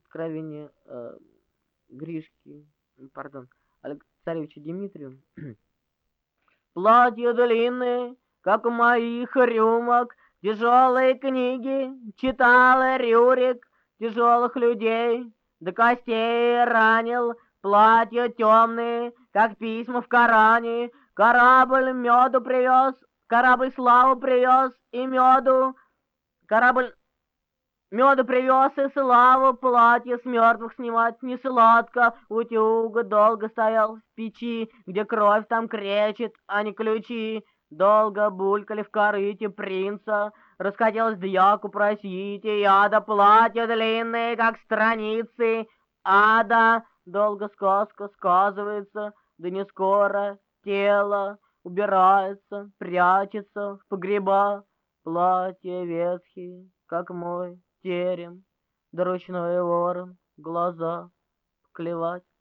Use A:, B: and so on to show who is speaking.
A: откровение Гришки, пардон, царевича Дмитрию. Платья длинные, как у моих рюмок, тяжелые книги читал Рюрик, тяжелых людей до костей ранил, платья темные, как письма в Коране, корабль меду привез, корабль славу привез и меду, корабль меду привез и славу, платье с мертвых снимать не сладко, утюг долго стоял в печи, где кровь там кречет, а не ключи. Долго булькали в корыте принца, расхотелось дьяку просить, и ада платье длинные, как страницы, ада. Долго сказка сказывается, да не скоро тело убирается, прячется в погреба. Платья ветхие, как мой терем, да ручной ворон глаза клевать